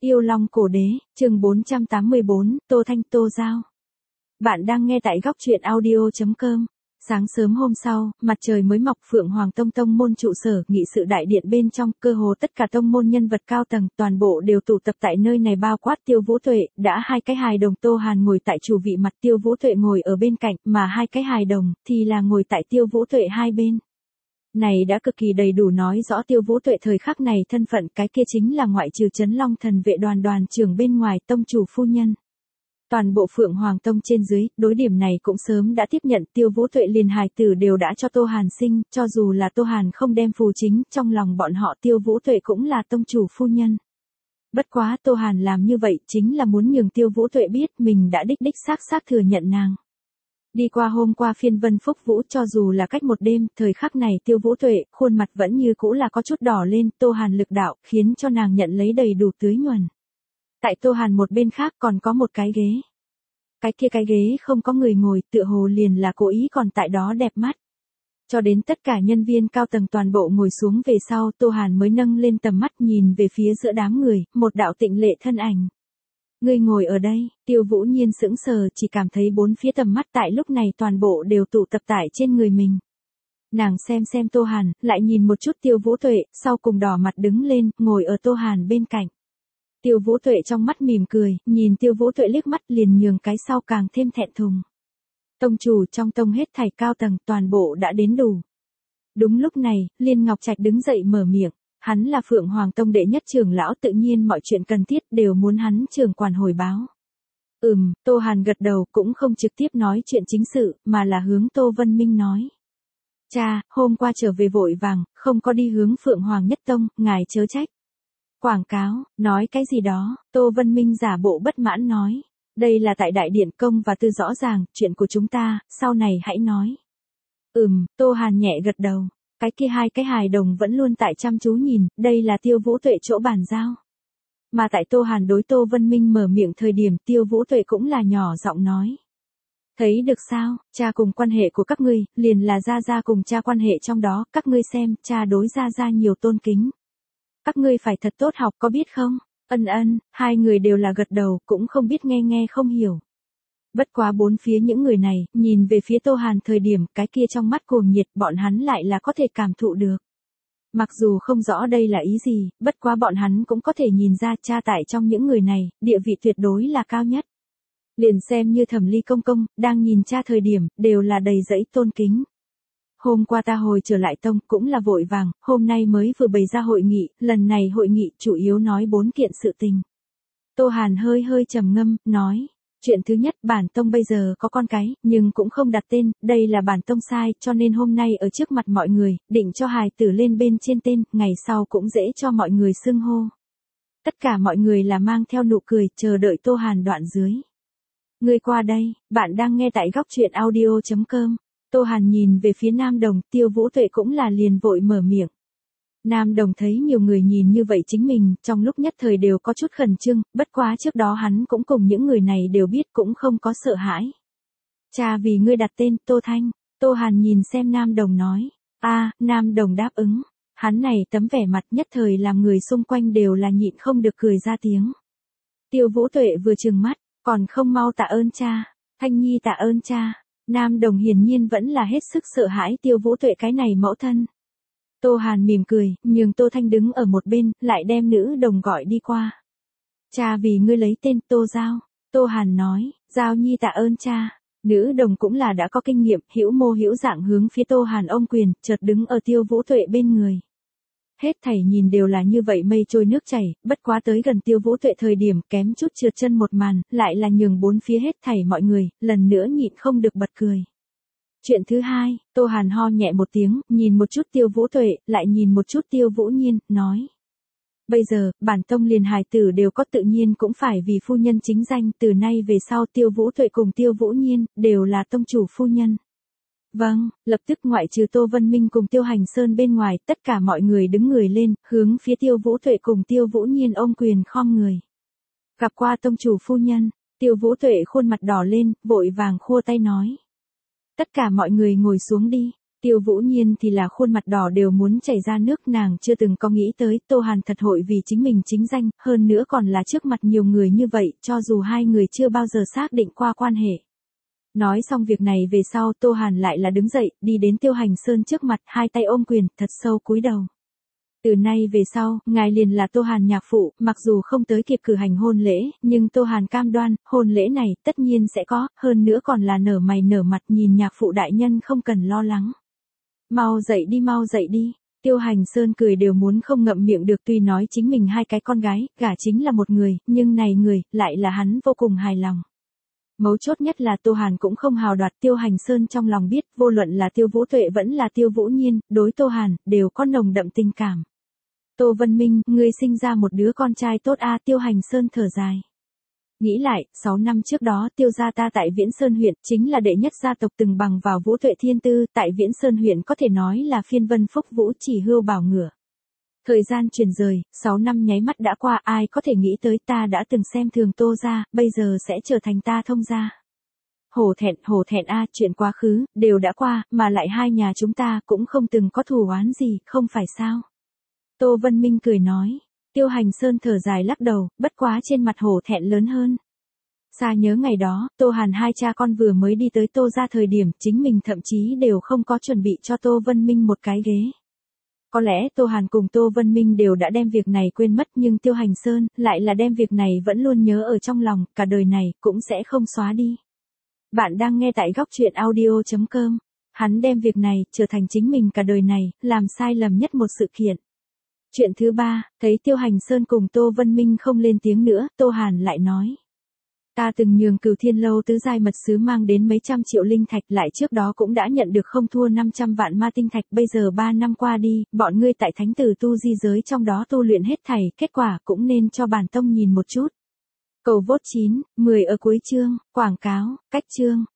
Yêu Long Cổ Đế, chương 484, Tô Thanh Tô Giao. Bạn đang nghe tại góc truyện audio.com. Sáng sớm hôm sau, mặt trời mới mọc, Phượng Hoàng Tông tông môn trụ sở, nghị sự đại điện bên trong, cơ hồ tất cả tông môn nhân vật cao tầng, toàn bộ đều tụ tập tại nơi này, bao quát Tiêu Vũ Tuệ, đã hai cái hài đồng Tô Hàn ngồi tại chủ vị mặt, Tiêu Vũ Tuệ ngồi ở bên cạnh, mà hai cái hài đồng thì là ngồi tại Tiêu Vũ Tuệ hai bên. Này đã cực kỳ đầy đủ nói rõ Tiêu Vũ Tuệ thời khắc này thân phận, cái kia chính là ngoại trừ Trấn Long Thần vệ đoàn đoàn trưởng bên ngoài, tông chủ phu nhân. Toàn bộ Phượng Hoàng Tông trên dưới, đối điểm này cũng sớm đã tiếp nhận, Tiêu Vũ Tuệ liền hài tử đều đã cho Tô Hàn sinh, cho dù là Tô Hàn không đem phù chính, trong lòng bọn họ Tiêu Vũ Tuệ cũng là tông chủ phu nhân. Bất quá Tô Hàn làm như vậy chính là muốn nhường Tiêu Vũ Tuệ biết mình đã đích xác thừa nhận nàng. Đi qua hôm qua phiên vân phúc vũ, cho dù là cách một đêm, thời khắc này Tiêu Vũ Tuệ, khuôn mặt vẫn như cũ là có chút đỏ lên, Tô Hàn lực đạo, khiến cho nàng nhận lấy đầy đủ tưới nhuần. Tại Tô Hàn một bên khác còn có một cái ghế. Cái ghế không có người ngồi, tựa hồ liền là cố ý còn tại đó đẹp mắt. Cho đến tất cả nhân viên cao tầng toàn bộ ngồi xuống về sau, Tô Hàn mới nâng lên tầm mắt nhìn về phía giữa đám người, một đạo tịnh lệ thân ảnh. Ngươi ngồi ở đây, Tiêu Vũ Nhiên sững sờ, chỉ cảm thấy bốn phía tầm mắt tại lúc này toàn bộ đều tụ tập tại trên người mình. Nàng xem Tô Hàn, lại nhìn một chút Tiêu Vũ Tuệ, sau cùng đỏ mặt đứng lên, ngồi ở Tô Hàn bên cạnh. Tiêu Vũ Tuệ trong mắt mỉm cười, nhìn Tiêu Vũ Tuệ liếc mắt liền nhường cái sau càng thêm thẹn thùng. Tông chủ trong tông hết thảy cao tầng toàn bộ đã đến đủ. Đúng lúc này, Liên Ngọc Trạch đứng dậy mở miệng. Hắn là Phượng Hoàng Tông đệ nhất trưởng lão, tự nhiên mọi chuyện cần thiết đều muốn hắn trưởng quản hồi báo. Tô Hàn gật đầu, cũng không trực tiếp nói chuyện chính sự, mà là hướng Tô Vân Minh nói. Cha, hôm qua trở về vội vàng, không có đi hướng Phượng Hoàng Nhất Tông, ngài chớ trách. Quảng cáo, nói cái gì đó, Tô Vân Minh giả bộ bất mãn nói. Đây là tại đại điện công và tư rõ ràng, chuyện của chúng ta, sau này hãy nói. Tô Hàn nhẹ gật đầu. Cái kia hai cái hài đồng vẫn luôn tại chăm chú nhìn, đây là Tiêu Vũ Tuệ chỗ bàn giao. Mà tại Tô Hàn đối Tô Vân Minh mở miệng thời điểm, Tiêu Vũ Tuệ cũng là nhỏ giọng nói. Thấy được sao, cha cùng quan hệ của các ngươi, liền là gia gia cùng cha quan hệ trong đó, các ngươi xem, cha đối gia gia nhiều tôn kính. Các ngươi phải thật tốt học, có biết không? Ân, hai người đều là gật đầu, cũng không biết nghe không hiểu. Bất quá bốn phía những người này, nhìn về phía Tô Hàn thời điểm, cái kia trong mắt cuồng nhiệt, bọn hắn lại là có thể cảm thụ được. Mặc dù không rõ đây là ý gì, bất quá bọn hắn cũng có thể nhìn ra cha tại trong những người này, địa vị tuyệt đối là cao nhất. Liền xem như Thẩm Ly công công, đang nhìn cha thời điểm, đều là đầy dẫy tôn kính. Hôm qua ta hồi trở lại tông, cũng là vội vàng, hôm nay mới vừa bày ra hội nghị, lần này hội nghị chủ yếu nói 4 kiện sự tình. Tô Hàn hơi trầm ngâm, nói. Chuyện thứ nhất, bản tông bây giờ có con cái, nhưng cũng không đặt tên, đây là bản tông sai, cho nên hôm nay ở trước mặt mọi người, định cho hài tử lên bên trên tên, ngày sau cũng dễ cho mọi người xưng hô. Tất cả mọi người là mang theo nụ cười, chờ đợi Tô Hàn đoạn dưới. Ngươi qua đây, bạn đang nghe tại góc truyện audio.com. Tô Hàn nhìn về phía Nam Đồng, Tiêu Vũ Tuệ cũng là liền vội mở miệng. Nam Đồng thấy nhiều người nhìn như vậy chính mình, trong lúc nhất thời đều có chút khẩn trương, bất quá trước đó hắn cũng cùng những người này đều biết, cũng không có sợ hãi. Cha vì ngươi đặt tên, Tô Thanh. Tô Hàn nhìn xem Nam Đồng nói. Nam Đồng đáp ứng. Hắn này tấm vẻ mặt nhất thời làm người xung quanh đều là nhịn không được cười ra tiếng. Tiêu Vũ Tuệ vừa trừng mắt, còn không mau tạ ơn cha. Thanh Nhi tạ ơn cha. Nam Đồng hiển nhiên vẫn là hết sức sợ hãi Tiêu Vũ Tuệ cái này mẫu thân. Tô Hàn mỉm cười, nhường Tô Thanh đứng ở một bên, lại đem nữ đồng gọi đi qua. Cha vì ngươi lấy tên Tô Giao. Tô Hàn nói, Giao Nhi tạ ơn cha. Nữ đồng cũng là đã có kinh nghiệm, hữu mô hữu dạng hướng phía Tô Hàn ôm quyền, chợt đứng ở Tiêu Vũ Tuệ bên người. Hết thảy nhìn đều là như vậy mây trôi nước chảy, bất quá tới gần Tiêu Vũ Tuệ thời điểm kém chút trượt chân một màn, lại là nhường bốn phía hết thảy mọi người, lần nữa nhịn không được bật cười. Chuyện thứ hai, Tô Hàn ho nhẹ một tiếng, nhìn một chút Tiêu Vũ Tuệ, lại nhìn một chút Tiêu Vũ Nhiên, nói. Bây giờ, bản tông liền hài tử đều có, tự nhiên cũng phải vì phu nhân chính danh, từ nay về sau Tiêu Vũ Tuệ cùng Tiêu Vũ Nhiên, đều là tông chủ phu nhân. Vâng, lập tức ngoại trừ Tô Vân Minh cùng Tiêu Hành Sơn bên ngoài, tất cả mọi người đứng người lên, hướng phía Tiêu Vũ Tuệ cùng Tiêu Vũ Nhiên ôm quyền khom người. Gặp qua tông chủ phu nhân, Tiêu Vũ Tuệ khuôn mặt đỏ lên, vội vàng khua tay nói. Tất cả mọi người ngồi xuống đi. Tiêu Vũ Nhiên thì là khuôn mặt đỏ đều muốn chảy ra nước, nàng chưa từng có nghĩ tới Tô Hàn thật hội vì chính mình chính danh, hơn nữa còn là trước mặt nhiều người như vậy, cho dù hai người chưa bao giờ xác định qua quan hệ. Nói xong việc này về sau, Tô Hàn lại là đứng dậy, đi đến Tiêu Hành Sơn trước mặt, hai tay ôm quyền, thật sâu cúi đầu. Từ nay về sau, ngài liền là Tô Hàn nhạc phụ, mặc dù không tới kịp cử hành hôn lễ, nhưng Tô Hàn cam đoan, hôn lễ này tất nhiên sẽ có, hơn nữa còn là nở mày nở mặt, nhìn nhạc phụ đại nhân không cần lo lắng. Mau dậy đi. Tiêu Hành Sơn cười đều muốn không ngậm miệng được, tuy nói chính mình hai cái con gái, gả chính là một người, nhưng này người, lại là hắn vô cùng hài lòng. Mấu chốt nhất là Tô Hàn cũng không hào đoạt, Tiêu Hành Sơn trong lòng biết, vô luận là Tiêu Vũ Tuệ vẫn là Tiêu Vũ Nhiên, đối Tô Hàn, đều có nồng đậm tình cảm. Tô Vân Minh, ngươi sinh ra một đứa con trai tốt a. Tiêu Hành Sơn thở dài. Nghĩ lại, 6 năm trước đó Tiêu gia ta tại Viễn Sơn huyện, chính là đệ nhất gia tộc từng bằng vào Vũ Tuệ Thiên Tư, tại Viễn Sơn huyện có thể nói là phiên vân phúc vũ, chỉ hưu bảo ngửa. Thời gian chuyển rời, 6 năm nháy mắt đã qua, ai có thể nghĩ tới ta đã từng xem thường Tô gia, bây giờ sẽ trở thành ta thông gia. Hổ thẹn a, chuyện quá khứ, đều đã qua, mà lại hai nhà chúng ta cũng không từng có thù oán gì, không phải sao? Tô Vân Minh cười nói. Tiêu Hành Sơn thở dài lắc đầu, bất quá trên mặt hổ thẹn lớn hơn. Xa nhớ ngày đó, Tô Hàn hai cha con vừa mới đi tới Tô gia thời điểm, chính mình thậm chí đều không có chuẩn bị cho Tô Vân Minh một cái ghế. Có lẽ Tô Hàn cùng Tô Vân Minh đều đã đem việc này quên mất, nhưng Tiêu Hành Sơn lại là đem việc này vẫn luôn nhớ ở trong lòng, cả đời này cũng sẽ không xóa đi. Bạn đang nghe tại góc truyện audio.com. Hắn đem việc này trở thành chính mình cả đời này, làm sai lầm nhất một sự kiện. Chuyện thứ 3, thấy Tiêu Hành Sơn cùng Tô Vân Minh không lên tiếng nữa, Tô Hàn lại nói. Ta từng nhường Cửu Thiên Lâu tứ giai mật sứ mang đến mấy trăm triệu linh thạch, lại trước đó cũng đã nhận được không thua 500 vạn ma tinh thạch, bây giờ 3 năm qua đi, bọn ngươi tại thánh tử tu di giới trong đó tu luyện hết thảy, kết quả cũng nên cho bản tông nhìn một chút. Cầu vote 9, 10 ở cuối chương, quảng cáo, cách chương.